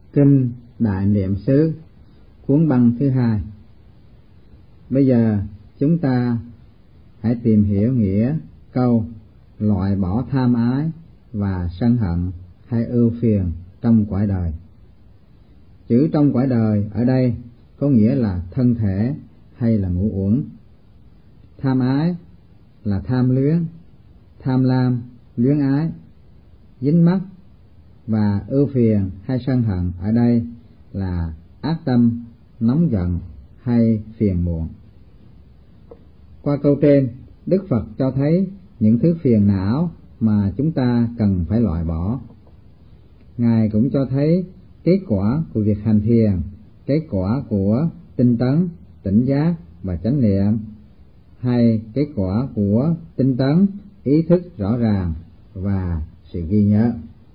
Kinh Đại Niệm xứ, cuốn băng thứ 2. Bây giờ chúng ta hãy tìm hiểu nghĩa câu loại bỏ tham ái và sân hận hay ưu phiền trong cõi đời. Chữ trong cõi đời ở đây có nghĩa là thân thể hay là ngũ uẩn. Tham ái là tham luyến, tham lam, luyến ái, dính mắc, và ưu phiền hay sân hận ở đây là ác tâm, nóng giận hay phiền muộn. Qua câu trên, Đức Phật cho thấy những thứ phiền não mà chúng ta cần phải loại bỏ. Ngài cũng cho thấy kết quả của việc hành thiền, kết quả của tinh tấn, tỉnh giác và chánh niệm, hay kết quả của tinh tấn, ý thức rõ ràng và sự ghi nhớ.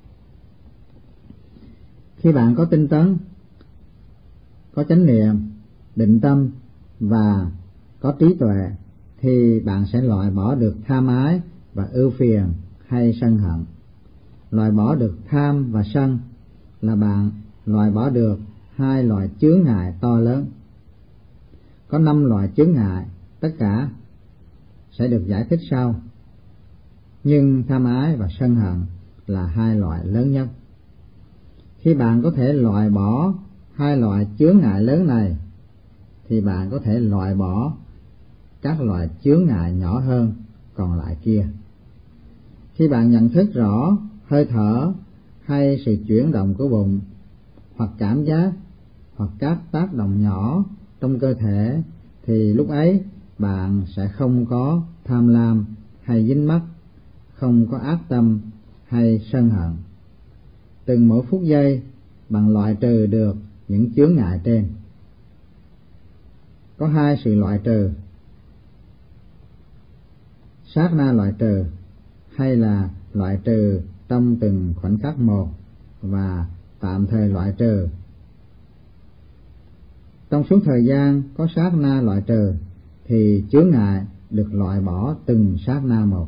Khi bạn có tinh tấn, có chánh niệm, định tâm và có trí tuệ, thì bạn sẽ loại bỏ được tham ái và ưu phiền hay sân hận. Loại bỏ được tham và sân là bạn loại bỏ được hai loại chướng ngại to lớn. Có 5 loại chướng ngại, tất cả sẽ được giải thích sau. Nhưng tham ái và sân hận là hai loại lớn nhất. Khi bạn có thể loại bỏ hai loại chướng ngại lớn này, thì bạn có thể loại bỏ các loại chướng ngại nhỏ hơn còn lại kia. Khi bạn nhận thức rõ hơi thở hay sự chuyển động của bụng, hoặc cảm giác, hoặc các tác động nhỏ trong cơ thể, thì lúc ấy bạn sẽ không có tham lam hay dính mắc, không có ác tâm hay sân hận. Từng mỗi phút giây bạn loại trừ được những chướng ngại trên. Có hai sự loại trừ: sát na loại trừ, hay là loại trừ trong từng khoảnh khắc một, và tạm thời loại trừ. Trong suốt thời gian có sát na loại trừ, thì chướng ngại được loại bỏ từng sát na một.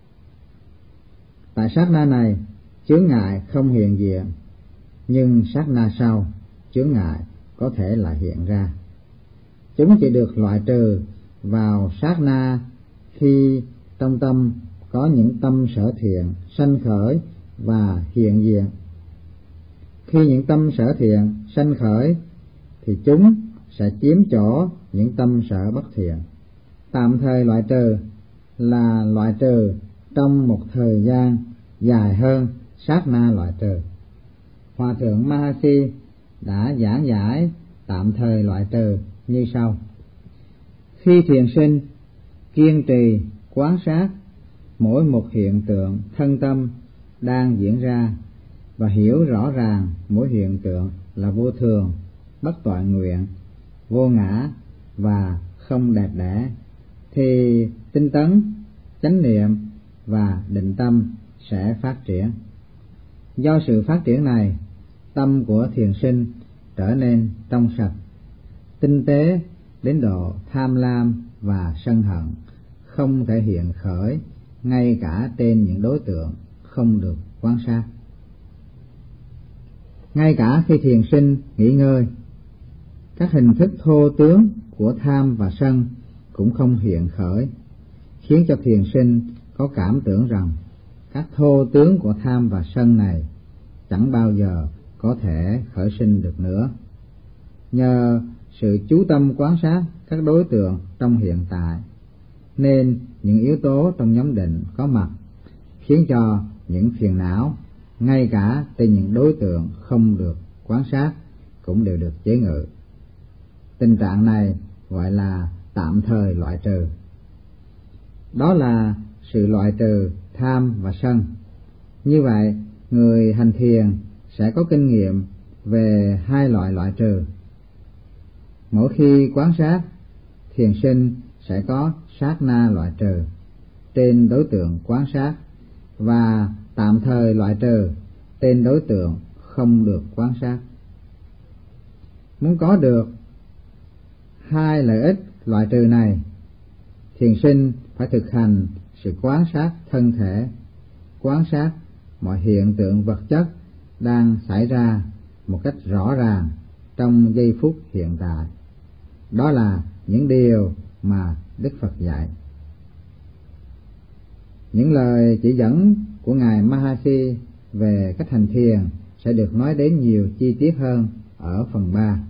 Tại sát na này, chướng ngại không hiện diện, nhưng sát na sau, chướng ngại có thể là hiện ra. Chúng chỉ được loại trừ vào sát na khi trong tâm có những tâm sở thiện sanh khởi và hiện diện. Khi những tâm sở thiện sanh khởi, thì chúng sẽ chiếm chỗ những tâm sở bất thiện. Tạm thời loại trừ là loại trừ trong một thời gian dài hơn sát na loại trừ. Hòa thượng Mahasi đã giảng giải tạm thời loại trừ như sau: khi thiền sinh kiên trì quán sát mỗi một hiện tượng thân tâm đang diễn ra, và hiểu rõ ràng mỗi hiện tượng là vô thường, bất toại nguyện, vô ngã và không đẹp đẽ, thì tinh tấn, chánh niệm và định tâm sẽ phát triển. Do sự phát triển này, tâm của thiền sinh trở nên trong sạch, tinh tế đến độ tham lam và sân hận không thể hiện khởi ngay cả trên những đối tượng không được quan sát. Ngay cả khi thiền sinh nghỉ ngơi, các hình thức thô tướng của tham và sân cũng không hiện khởi, khiến cho thiền sinh có cảm tưởng rằng các thô tướng của tham và sân này chẳng bao giờ có thể khởi sinh được nữa. Nhờ sự chú tâm quan sát các đối tượng trong hiện tại, nên những yếu tố trong nhóm định có mặt, khiến cho những phiền não ngay cả trên những đối tượng không được quan sát cũng đều được chế ngự. Tình trạng này gọi là tạm thời loại trừ. Đó là sự loại trừ tham và sân. Như vậy, người hành thiền sẽ có kinh nghiệm về hai loại loại trừ. Mỗi khi quán sát, thiền sinh sẽ có sát na loại trừ trên đối tượng quán sát, và tạm thời loại trừ trên đối tượng không được quán sát. Muốn có được hai lợi ích loại trừ này, thiền sinh phải thực hành sự quán sát thân thể, quan sát mọi hiện tượng vật chất đang xảy ra một cách rõ ràng trong giây phút hiện tại. Đó là những điều mà Đức Phật dạy. Những lời chỉ dẫn của Ngài Mahasi về cách hành thiền sẽ được nói đến nhiều chi tiết hơn ở phần 3.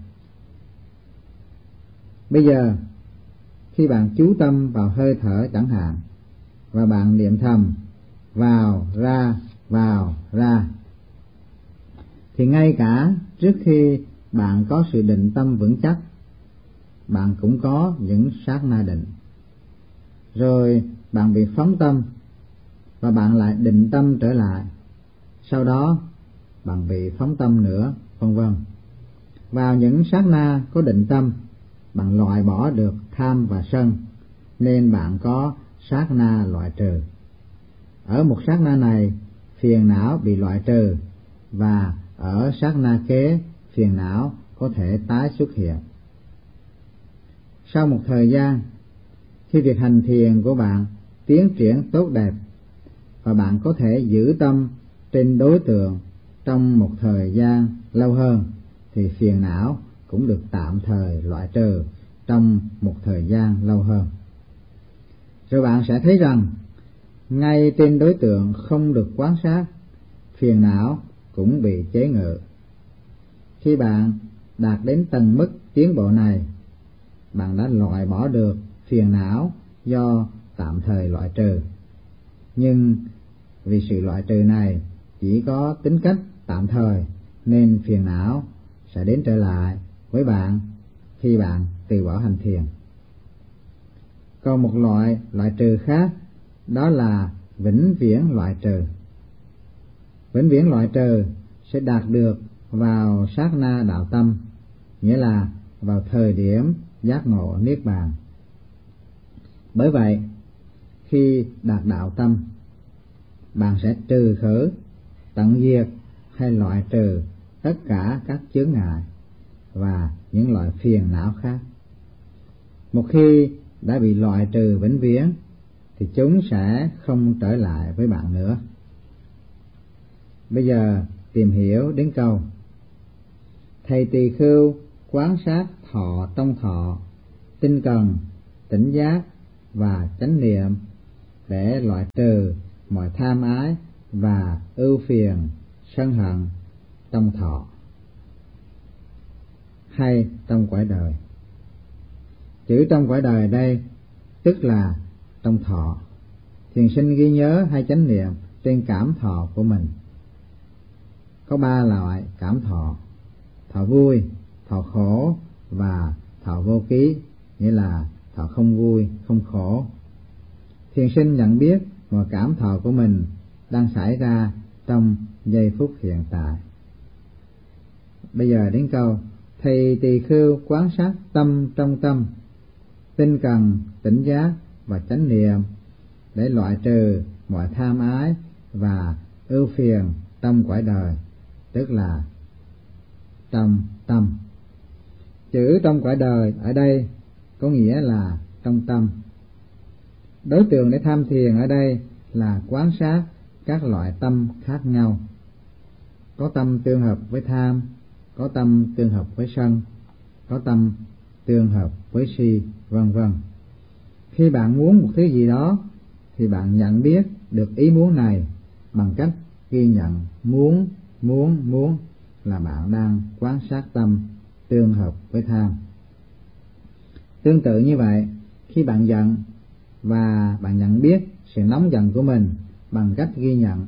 Bây giờ, khi bạn chú tâm vào hơi thở chẳng hạn, và bạn niệm thầm vào ra, thì ngay cả trước khi bạn có sự định tâm vững chắc, bạn cũng có những sát na định. Rồi bạn bị phóng tâm và bạn lại định tâm trở lại. Sau đó bạn bị phóng tâm nữa, vân vân. Vào những sát na có định tâm, bạn loại bỏ được tham và sân, nên bạn có sát na loại trừ. Ở một sát na này, phiền não bị loại trừ, và ở sát na kế, phiền não có thể tái xuất hiện. Sau một thời gian, khi việc hành thiền của bạn tiến triển tốt đẹp, và bạn có thể giữ tâm trên đối tượng trong một thời gian lâu hơn, thì phiền não cũng được tạm thời loại trừ trong một thời gian lâu hơn. Rồi bạn sẽ thấy rằng ngay trên đối tượng không được quan sát, phiền não cũng bị chế ngự. Khi bạn đạt đến tầng mức tiến bộ này, bạn đã loại bỏ được phiền não do tạm thời loại trừ. Nhưng vì sự loại trừ này chỉ có tính cách tạm thời, nên phiền não sẽ đến trở lại với bạn khi bạn từ bỏ hành thiền. Còn một loại trừ khác, đó là vĩnh viễn loại trừ. Vĩnh viễn loại trừ sẽ đạt được vào sát na đạo tâm, nghĩa là vào thời điểm giác ngộ niết bàn. Bởi vậy, khi đạt đạo tâm, bạn sẽ trừ khử, tận diệt hay loại trừ tất cả các chướng ngại và những loại phiền não khác. Một khi đã bị loại trừ vĩnh viễn, thì chúng sẽ không trở lại với bạn nữa. Bây giờ tìm hiểu đến câu: thầy tỳ khưu quán sát thọ trong thọ, tinh cần, tỉnh giác và chánh niệm để loại trừ mọi tham ái và ưu phiền, sân hận trong thọ hay trong cõi đời. Chữ trong cõi đời đây tức là trong thọ. Thiền sinh ghi nhớ hay chánh niệm trên cảm thọ của mình. Có 3 loại cảm thọ: thọ vui, thọ khổ và thọ vô ký, nghĩa là thọ không vui, không khổ. Thiền sinh nhận biết mọi cảm thọ của mình đang xảy ra trong giây phút hiện tại. Bây giờ đến câu: thầy tỳ khưu quán sát tâm trong tâm, tinh cần, tỉnh giác và chánh niệm để loại trừ mọi tham ái và ưu phiền trong cõi đời, tức là trong tâm. Chữ trong cõi đời ở đây có nghĩa là trong tâm. Đối tượng để tham thiền ở đây là quan sát các loại tâm khác nhau. Có tâm tương hợp với tham, có tâm tương hợp với sân, có tâm tương hợp với si, vân vân. Khi bạn muốn một thứ gì đó, thì bạn nhận biết được ý muốn này bằng cách ghi nhận muốn là bạn đang quan sát tâm tương hợp với tham. Tương tự như vậy, khi bạn giận và bạn nhận biết sự nóng giận của mình bằng cách ghi nhận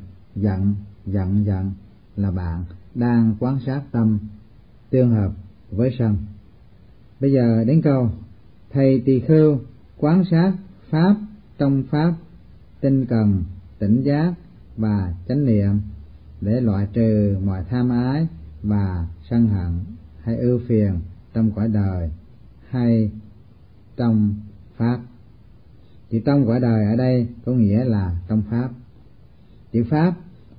giận là bạn đang quan sát tâm tương hợp với sân. Bây giờ đến câu: thầy tỳ khưu quán sát pháp trong pháp, tinh cần, tỉnh giác và chánh niệm để loại trừ mọi tham ái và sân hận hay ưu phiền trong cõi đời hay trong pháp. Chữ trong cõi đời ở đây có nghĩa là trong pháp. Chữ pháp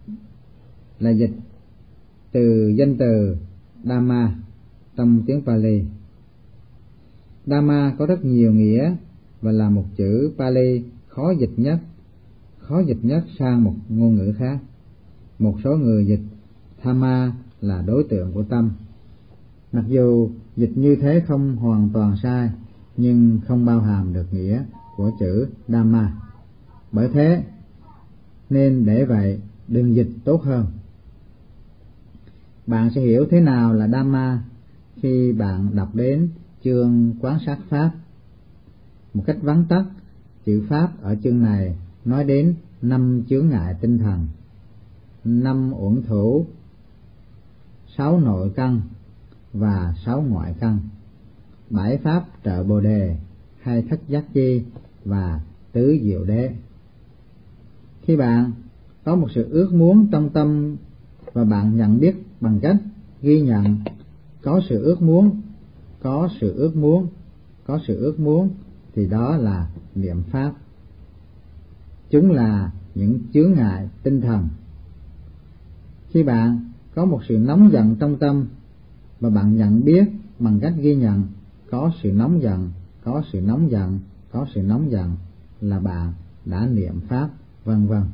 là dịch từ danh từ Dhamma trong tiếng Pali. Dhamma có rất nhiều nghĩa và là một chữ Pali khó dịch nhất sang một ngôn ngữ khác. Một số người dịch Dhamma là đối tượng của tâm. Mặc dù dịch như thế không hoàn toàn sai, nhưng không bao hàm được nghĩa của chữ Dhamma. Bởi thế nên để vậy đừng dịch tốt hơn. Bạn sẽ hiểu thế nào là Dhamma khi bạn đọc đến chương quán sát Pháp. Một cách vắn tắt, chữ Pháp ở chương này nói đến 5 chướng ngại tinh thần, 5 uẩn thủ, 6 nội căn và 6 ngoại căn, 7 pháp trợ Bồ đề, hay thất giác chi và tứ diệu đế. Khi bạn có một sự ước muốn trong tâm và bạn nhận biết bằng cách ghi nhận có sự ước muốn thì đó là niệm Pháp. Chúng là những chướng ngại tinh thần. Khi bạn có một sự nóng giận trong tâm và bạn nhận biết bằng cách ghi nhận có sự nóng giận là bạn đã niệm Pháp, vân vân.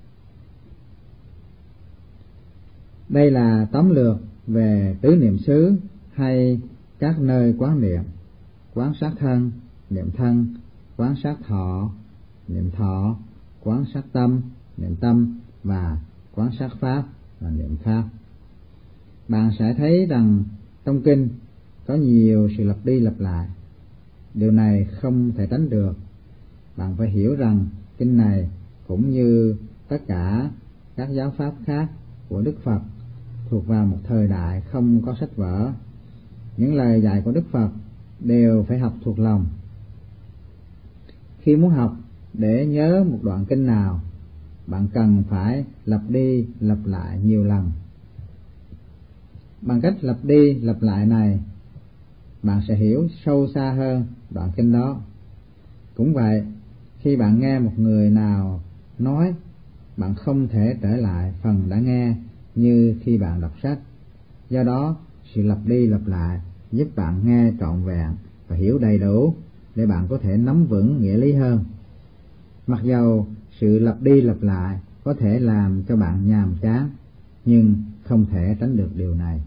Đây là tóm lược về tứ niệm xứ hay các nơi quán niệm: quán sát thân, niệm thân; quán sát thọ, niệm thọ; quán sát tâm, niệm tâm; và quán sát pháp và niệm pháp. Bạn sẽ thấy rằng trong kinh có nhiều sự lặp đi lặp lại. Điều này không thể tránh được. Bạn phải hiểu rằng kinh này cũng như tất cả các giáo pháp khác của Đức Phật thuộc vào một thời đại không có sách vở. Những lời dạy của Đức Phật đều phải học thuộc lòng. Khi muốn học để nhớ một đoạn kinh nào, bạn cần phải lặp đi lặp lại nhiều lần. Bằng cách lặp đi lặp lại này, bạn sẽ hiểu sâu xa hơn đoạn kinh đó. Cũng vậy, khi bạn nghe một người nào nói, bạn không thể trở lại phần đã nghe như khi bạn đọc sách. Do đó, sự lặp đi lặp lại giúp bạn nghe trọn vẹn và hiểu đầy đủ để bạn có thể nắm vững nghĩa lý hơn. Mặc dầu sự lặp đi lặp lại có thể làm cho bạn nhàm chán, nhưng không thể tránh được điều này.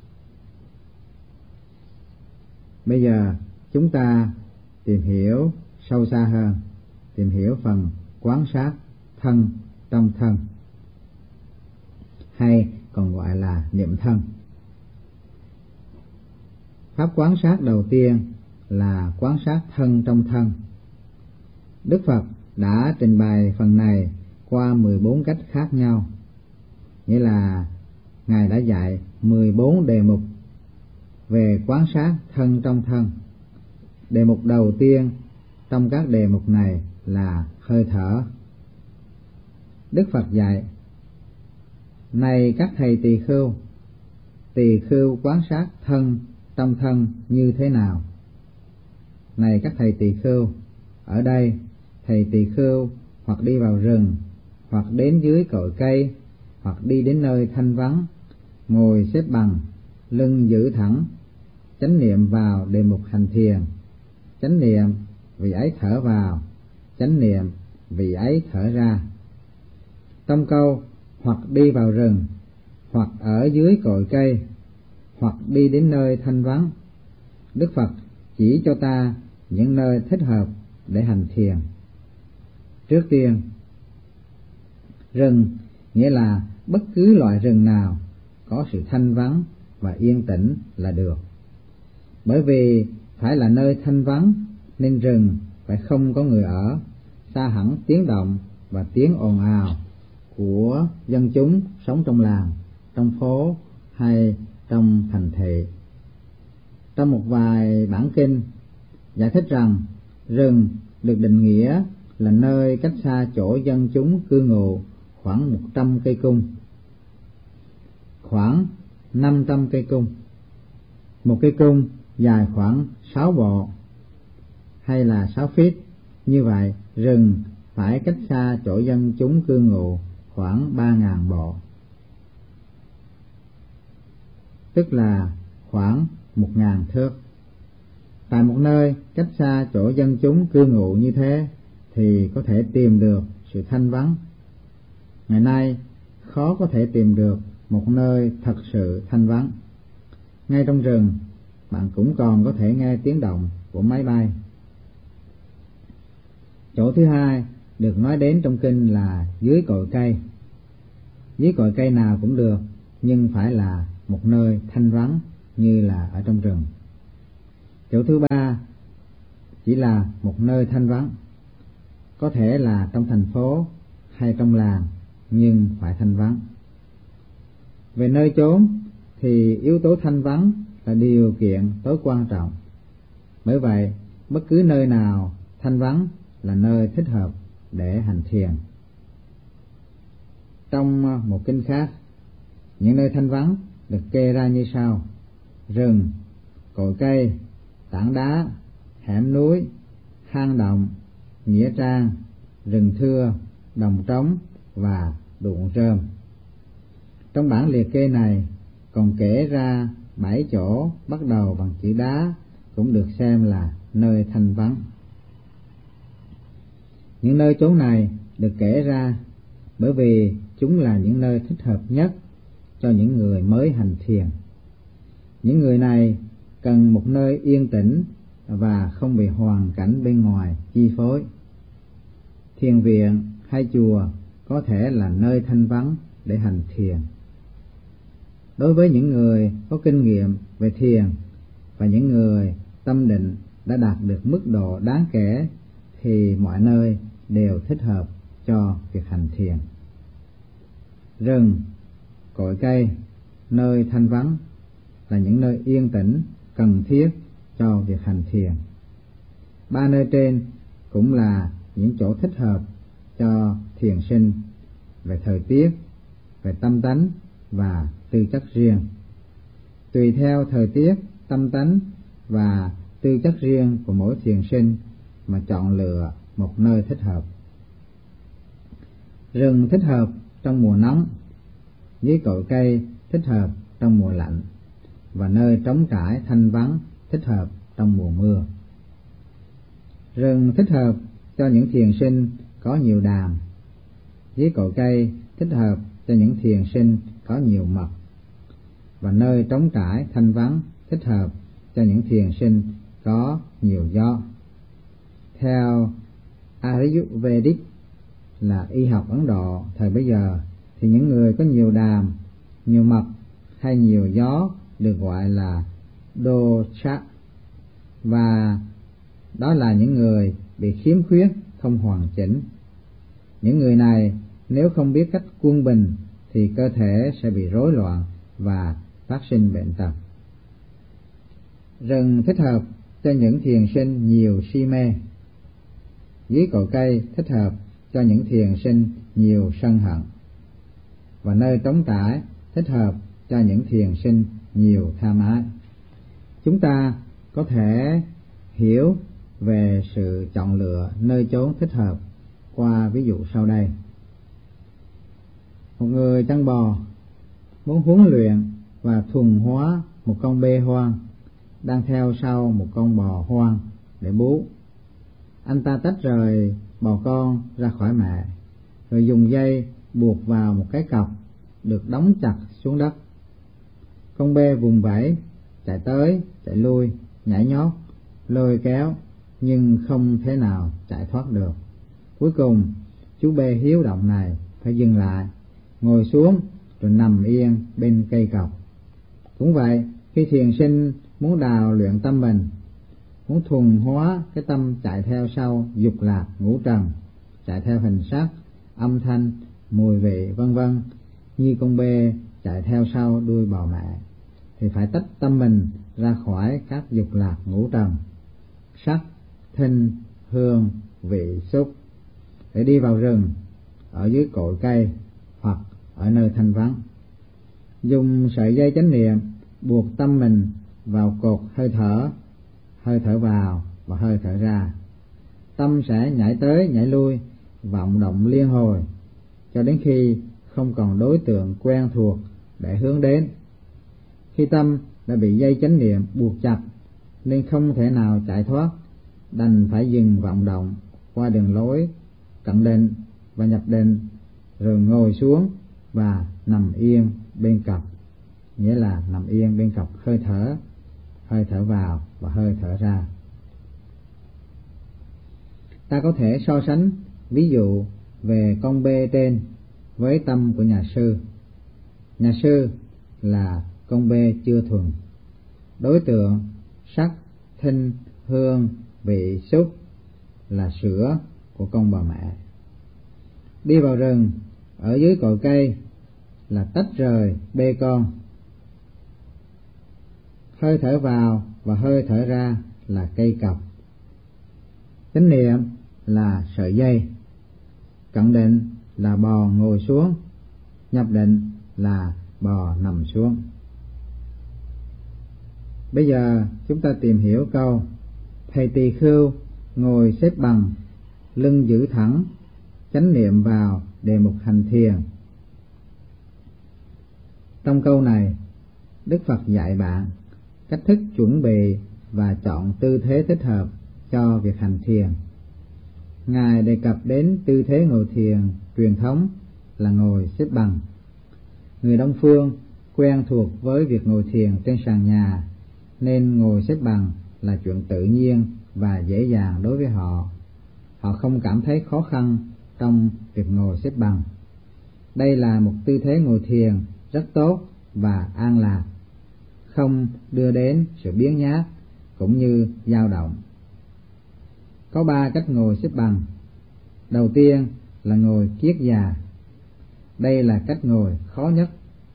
Bây giờ chúng ta tìm hiểu sâu xa hơn, tìm hiểu phần quán sát thân trong thân, hay còn gọi là niệm thân. Pháp quán sát đầu tiên là quán sát thân trong thân. Đức Phật đã trình bày phần này qua 14 cách khác nhau, nghĩa là Ngài đã dạy 14 đề mục về quán sát thân trong thân. Đề mục đầu tiên trong các đề mục này là hơi thở. Đức Phật dạy: này các thầy tỳ khưu quán sát thân trong thân như thế nào? Này các thầy tỳ khưu, ở đây thầy tỳ khưu hoặc đi vào rừng, hoặc đến dưới cội cây, hoặc đi đến nơi thanh vắng, ngồi xếp bằng, lưng giữ thẳng, chánh niệm vào đề mục hành thiền, chánh niệm vị ấy thở vào, chánh niệm vị ấy thở ra. Trong câu hoặc đi vào rừng, hoặc ở dưới cội cây, hoặc đi đến nơi thanh vắng, Đức Phật chỉ cho ta những nơi thích hợp để hành thiền. Trước tiên, rừng nghĩa là bất cứ loại rừng nào có sự thanh vắng và yên tĩnh là được. Bởi vì phải là nơi thanh vắng nên rừng phải không có người ở, xa hẳn tiếng động và tiếng ồn ào của dân chúng sống trong làng, trong phố hay trong thành thị. Trong một vài bản kinh giải thích rằng rừng được định nghĩa là nơi cách xa chỗ dân chúng cư ngụ khoảng 100 cây cung, khoảng 500 cây cung. Một cây cung dài khoảng 6 bộ hay là 6 feet. Như vậy, rừng phải cách xa chỗ dân chúng cư ngụ khoảng 3.000 bộ, tức là khoảng 1.000 thước. Tại một nơi cách xa chỗ dân chúng cư ngụ như thế thì có thể tìm được sự thanh vắng. Ngày nay khó có thể tìm được một nơi thật sự thanh vắng. Ngay trong rừng, bạn cũng còn có thể nghe tiếng động của máy bay. Chỗ thứ hai được nói đến trong kinh là dưới cội cây. Dưới cội cây nào cũng được, nhưng phải là một nơi thanh vắng như là ở trong rừng. Chỗ thứ ba chỉ là một nơi thanh vắng, có thể là trong thành phố hay trong làng, nhưng phải thanh vắng. Về nơi chốn thì yếu tố thanh vắng là điều kiện tối quan trọng. Bởi vậy, bất cứ nơi nào thanh vắng là nơi thích hợp để hành thiền. Trong một kinh khác, những nơi thanh vắng được kê ra như sau: rừng, cội cây, tảng đá, hẻm núi, hang động, nghĩa trang, rừng thưa, đồng trống và ruộng rơm. Trong bản liệt kê này còn kể ra 7 chỗ bắt đầu bằng chữ đá cũng được xem là nơi thanh vắng. Những nơi chốn này được kể ra bởi vì chúng là những nơi thích hợp nhất cho những người mới hành thiền. Những người này cần một nơi yên tĩnh và không bị hoàn cảnh bên ngoài chi phối. Thiền viện hay chùa có thể là nơi thanh vắng để hành thiền. Đối với những người có kinh nghiệm về thiền và những người tâm định đã đạt được mức độ đáng kể thì mọi nơi đều thích hợp cho việc hành thiền. Rừng, cội cây, nơi thanh vắng là những nơi yên tĩnh cần thiết cho việc hành thiền. 3 nơi trên cũng là những chỗ thích hợp cho thiền sinh về thời tiết, về tâm tánh và tư chất riêng. Tùy theo thời tiết, tâm tánh và tư chất riêng của mỗi thiền sinh mà chọn lựa một nơi thích hợp. Rừng thích hợp trong mùa nóng, dưới cội cây thích hợp trong mùa lạnh, và nơi trống trải thanh vắng thích hợp trong mùa mưa. Rừng thích hợp cho những thiền sinh có nhiều đàm, dưới cội cây thích hợp cho những thiền sinh có nhiều mật, và nơi trống trải thanh vắng thích hợp cho những thiền sinh có nhiều gió. Theo Ayurvedic là y học Ấn Độ thời bấy giờ thì những người có nhiều đàm, nhiều mật hay nhiều gió được gọi là dosha, và đó là những người bị khiếm khuyết không hoàn chỉnh. Những người này nếu không biết cách quân bình thì cơ thể sẽ bị rối loạn và phát sinh bệnh tật. Rừng thích hợp cho những thiền sinh nhiều si mê, dưới cội cây thích hợp cho những thiền sinh nhiều sân hận, và nơi trống trải thích hợp cho những thiền sinh nhiều tham ái. Chúng ta có thể hiểu về sự chọn lựa nơi chốn thích hợp qua ví dụ sau đây. Một người chăn bò muốn huấn luyện và thuần hóa một con bê hoang đang theo sau một con bò hoang để bú. Anh ta tách rời bò con ra khỏi mẹ, rồi dùng dây buộc vào một cái cọc được đóng chặt xuống đất. Con bê vùng vẫy, chạy tới, chạy lui, nhảy nhót, lôi kéo, nhưng không thể nào chạy thoát được. Cuối cùng, chú bê hiếu động này phải dừng lại, ngồi xuống rồi nằm yên bên cây cọc. Cũng vậy, khi thiền sinh muốn đào luyện tâm mình, muốn thuần hóa cái tâm chạy theo sau dục lạc ngũ trần, chạy theo hình sắc, âm thanh, mùi vị vân vân, như con bê chạy theo sau đuôi bò mẹ, thì phải tách tâm mình ra khỏi các dục lạc ngũ trần, sắc, thinh, hương, vị, xúc, để đi vào rừng, ở dưới cội cây hoặc ở nơi thanh vắng. Dùng sợi dây chánh niệm buộc tâm mình vào cột hơi thở vào và hơi thở ra. Tâm sẽ nhảy tới nhảy lui, vọng động liên hồi, cho đến khi không còn đối tượng quen thuộc để hướng đến. Khi tâm đã bị dây chánh niệm buộc chặt nên không thể nào chạy thoát, đành phải dừng vọng động qua đường lối cận định và nhập định, rồi ngồi xuống và nằm yên bên cặp, nghĩa là nằm yên bên cặp hơi thở vào và hơi thở ra. Ta có thể so sánh ví dụ về con bê trên với tâm của nhà sư. Nhà sư là con bê chưa thuần, đối tượng sắc, thinh, hương, vị, xúc là sữa của con bà mẹ. Đi vào rừng, ở dưới cội cây là tách rời bê con. Hơi thở vào và hơi thở ra là cây cọc. Chánh niệm là sợi dây. Cận định là bò ngồi xuống, nhập định là bò nằm xuống. Bây giờ chúng ta tìm hiểu câu thầy tỳ khưu ngồi xếp bằng, lưng giữ thẳng, chánh niệm vào đề mục hành thiền. Trong câu này, Đức Phật dạy bạn cách thức chuẩn bị và chọn tư thế thích hợp cho việc hành thiền. Ngài đề cập đến tư thế ngồi thiền truyền thống là ngồi xếp bằng. Người Đông phương quen thuộc với việc ngồi thiền trên sàn nhà, nên ngồi xếp bằng là chuyện tự nhiên và dễ dàng đối với họ. Họ không cảm thấy khó khăn trong việc ngồi xếp bằng. Đây là một tư thế ngồi thiền rất tốt và an lạc, không đưa đến sự biếng nhác cũng như dao động. Có 3 cách ngồi xếp bằng. Đầu tiên là ngồi kiết già. Đây là cách ngồi khó nhất.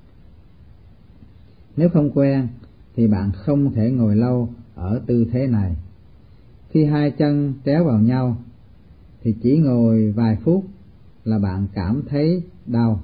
Nếu không quen thì bạn không thể ngồi lâu ở tư thế này. Khi 2 chân tréo vào nhau thì chỉ ngồi vài phút là bạn cảm thấy đau.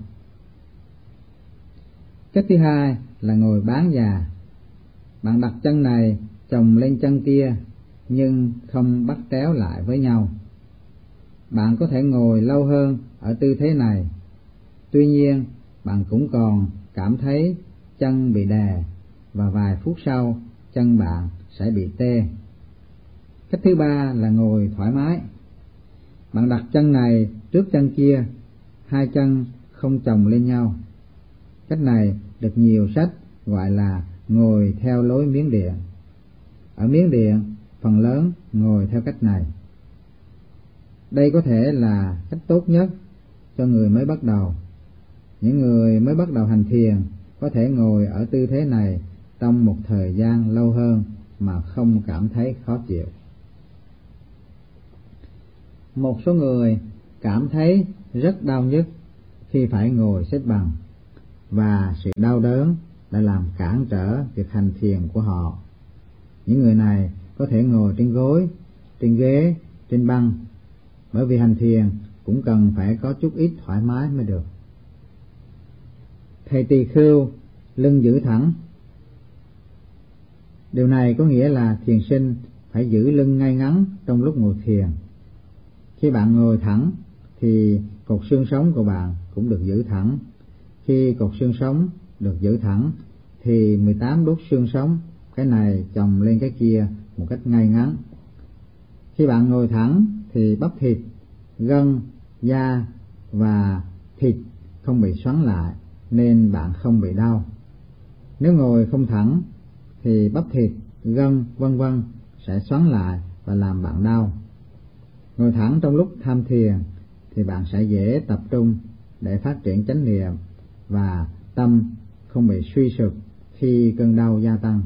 Cách thứ hai là ngồi bán già. Bạn đặt chân này chồng lên chân kia nhưng không bắt tréo lại với nhau. Bạn có thể ngồi lâu hơn ở tư thế này. Tuy nhiên, bạn cũng còn cảm thấy chân bị đè và vài phút sau chân bạn sẽ bị tê. Cách thứ ba là ngồi thoải mái. Bạn đặt chân này trước chân kia, 2 chân không chồng lên nhau. Cách này được nhiều sách gọi là ngồi theo lối Miến Điện. Ở Miến Điện, phần lớn ngồi theo cách này. Đây có thể là cách tốt nhất cho người mới bắt đầu. Những người mới bắt đầu hành thiền có thể ngồi ở tư thế này trong một thời gian lâu hơn mà không cảm thấy khó chịu. Một số người cảm thấy rất đau nhức khi phải ngồi xếp bằng, và sự đau đớn đã làm cản trở việc hành thiền của họ. Những người này có thể ngồi trên gối, trên ghế, trên băng, bởi vì hành thiền cũng cần phải có chút ít thoải mái mới được. Thầy tỳ khưu lưng giữ thẳng. Điều này có nghĩa là thiền sinh phải giữ lưng ngay ngắn trong lúc ngồi thiền. Khi bạn ngồi thẳng thì cột xương sống của bạn cũng được giữ thẳng. Khi cột xương sống được giữ thẳng thì 18 đốt xương sống, cái này chồng lên cái kia một cách ngay ngắn. Khi bạn ngồi thẳng thì bắp thịt, gân, da và thịt không bị xoắn lại nên bạn không bị đau. Nếu ngồi không thẳng thì bắp thịt, gân vân vân sẽ xoắn lại và làm bạn đau. Ngồi thẳng trong lúc tham thiền thì bạn sẽ dễ tập trung để phát triển chánh niệm và tâm không bị suy sụp khi cơn đau gia tăng.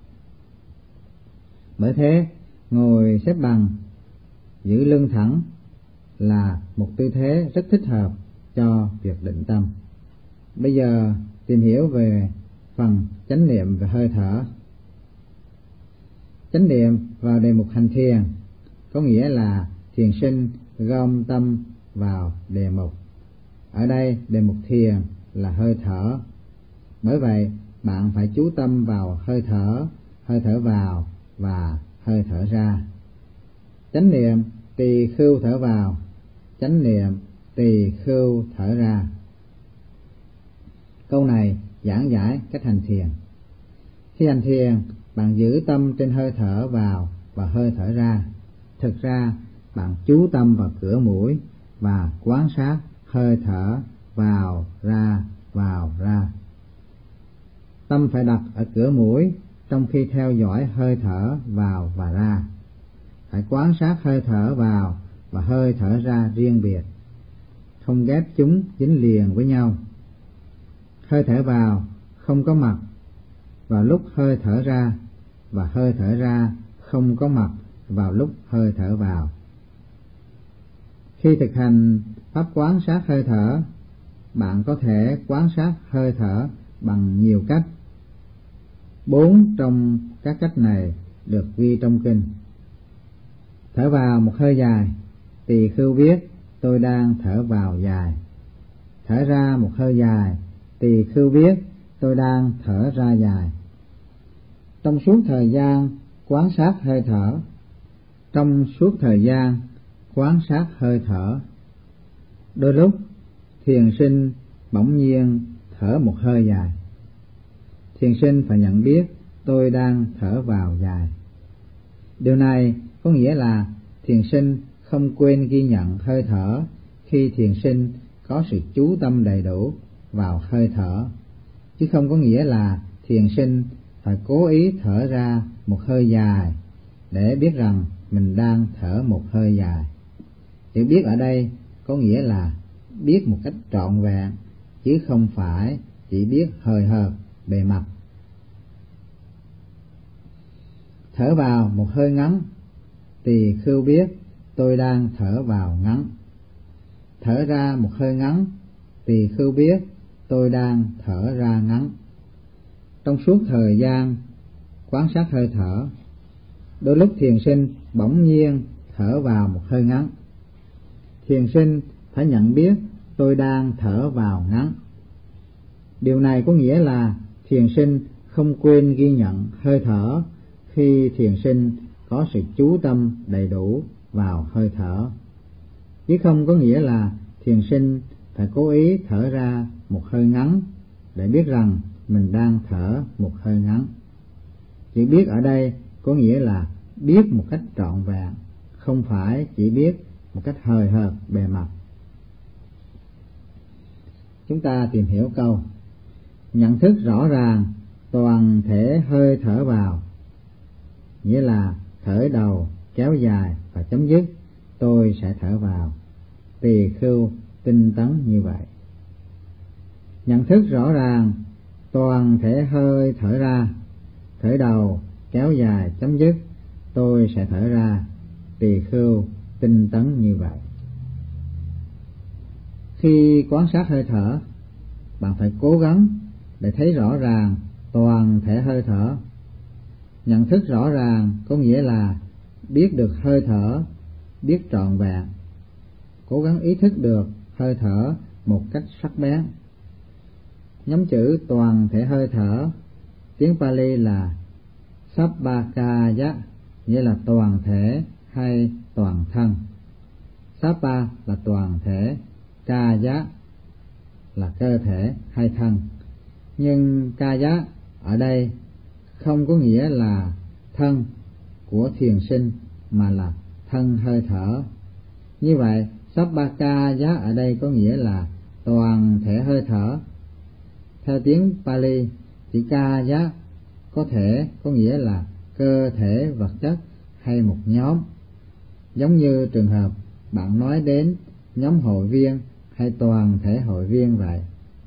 Bởi thế, ngồi xếp bằng, giữ lưng thẳng là một tư thế rất thích hợp cho việc định tâm. Bây giờ tìm hiểu về phần chánh niệm và hơi thở. Chánh niệm vào đề mục hành thiền có nghĩa là thiền sinh gom tâm vào đề mục. Ở đây đề mục thiền là hơi thở. Bởi vậy bạn phải chú tâm vào hơi thở vào và hơi thở ra. Chánh niệm tỳ khưu thở vào, chánh niệm tỳ khưu thở ra. Câu này giảng giải cách hành thiền. Khi hành thiền, bạn giữ tâm trên hơi thở vào và hơi thở ra. Thực ra, bạn chú tâm vào cửa mũi và quan sát hơi thở vào ra. Tâm phải đặt ở cửa mũi trong khi theo dõi hơi thở vào và ra. Phải quan sát hơi thở vào và hơi thở ra riêng biệt, không ghép chúng dính liền với nhau. Hơi thở vào không có mặt vào lúc hơi thở ra, và hơi thở ra không có mặt vào lúc hơi thở vào. Khi thực hành pháp quan sát hơi thở, bạn có thể quan sát hơi thở bằng nhiều cách. 4 trong các cách này được ghi trong kinh. Thở vào một hơi dài, tỳ khưu biết tôi đang thở vào dài. Thở ra một hơi dài, tỳ khưu biết tôi đang thở ra dài. Trong suốt thời gian quan sát hơi thở, trong suốt thời gian quan sát hơi thở, đôi lúc thiền sinh bỗng nhiên thở một hơi dài. Thiền sinh phải nhận biết tôi đang thở vào dài. Điều này có nghĩa là thiền sinh không quên ghi nhận hơi thở khi thiền sinh có sự chú tâm đầy đủ vào hơi thở, chứ không có nghĩa là thiền sinh phải cố ý thở ra một hơi dài để biết rằng mình đang thở một hơi dài. Chữ biết ở đây có nghĩa là biết một cách trọn vẹn, chứ không phải chỉ biết hời hợt bề mặt. Thở vào một hơi ngắn, tỳ khưu biết tôi đang thở vào ngắn. Thở ra một hơi ngắn, tỳ khưu biết tôi đang thở ra ngắn. Trong suốt thời gian quan sát hơi thở, đôi lúc thiền sinh bỗng nhiên thở vào một hơi ngắn. Thiền sinh phải nhận biết tôi đang thở vào ngắn. Điều này có nghĩa là thiền sinh không quên ghi nhận hơi thở khi thiền sinh có sự chú tâm đầy đủ vào hơi thở, chứ không có nghĩa là thiền sinh phải cố ý thở ra một hơi ngắn để biết rằng mình đang thở một hơi ngắn. Chữ biết ở đây có nghĩa là biết một cách trọn vẹn, không phải chỉ biết một cách hời hợt bề mặt. Chúng ta tìm hiểu câu nhận thức rõ ràng toàn thể hơi thở vào, nghĩa là khởi đầu, kéo dài và chấm dứt tôi sẽ thở vào. Tỳ khưu tinh tấn như vậy. Nhận thức rõ ràng toàn thể hơi thở ra, khởi đầu, kéo dài, chấm dứt tôi sẽ thở ra. Tỳ khưu tinh tấn như vậy. Khi quan sát hơi thở, bạn phải cố gắng để thấy rõ ràng toàn thể hơi thở. Nhận thức rõ ràng có nghĩa là biết được hơi thở, biết trọn vẹn, cố gắng ý thức được hơi thở một cách sắc bén. Nhóm chữ toàn thể hơi thở, tiếng Pali là Sabbakaya, nghĩa là toàn thể hay toàn thân. Sabba là toàn thể, Kaya là cơ thể hay thân. Nhưng Kaya ở đây không có nghĩa là thân của thiền sinh mà là thân hơi thở. Như vậy, Sabbakaya ở đây có nghĩa là toàn thể hơi thở. Theo tiếng Pali, chữ Kaya có thể có nghĩa là cơ thể vật chất hay một nhóm, giống như trường hợp bạn nói đến nhóm hội viên hay toàn thể hội viên vậy.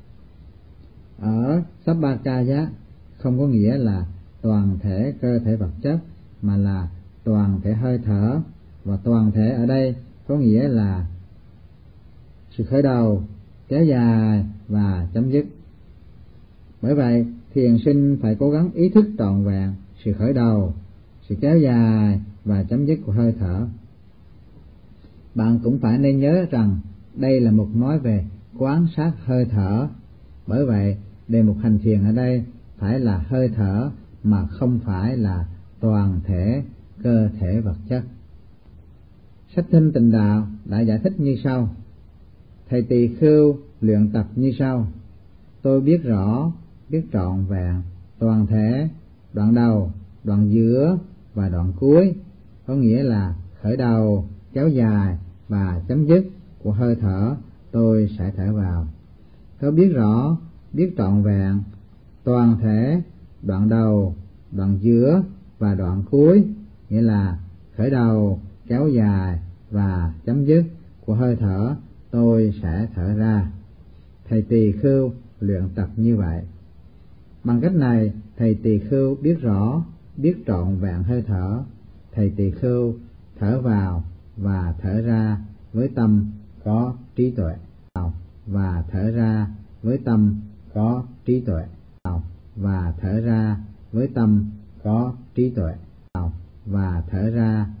Ở Sabbakaya không có nghĩa là toàn thể cơ thể vật chất mà là toàn thể hơi thở, và toàn thể ở đây có nghĩa là sự khởi đầu, kéo dài và chấm dứt. Bởi vậy, thiền sinh phải cố gắng ý thức trọn vẹn sự khởi đầu, sự kéo dài và chấm dứt của hơi thở. Bạn cũng phải nên nhớ rằng đây là một nói về quan sát hơi thở. Bởi vậy, đề mục hành thiền ở đây phải là hơi thở mà không phải là toàn thể cơ thể vật chất. Sách Thinh Tịnh Đạo đã giải thích như sau. Thầy tỳ khưu luyện tập như sau. Tôi biết rõ, biết trọn vẹn, toàn thể, đoạn đầu, đoạn giữa và đoạn cuối, có nghĩa là khởi đầu, kéo dài và chấm dứt của hơi thở tôi sẽ thở vào. Tôi biết rõ, biết trọn vẹn toàn thể, đoạn đầu, đoạn giữa và đoạn cuối, nghĩa là khởi đầu, kéo dài và chấm dứt của hơi thở tôi sẽ thở ra. Thầy Tỳ Khưu luyện tập như vậy. Bằng cách này, thầy Tỳ Khưu biết rõ, biết trọn vẹn hơi thở. Thầy Tỳ Khưu thở vào và thở ra với tâm có trí tuệ, và thở ra với tâm có trí tuệ, và thở ra với tâm có trí tuệ, và thở ra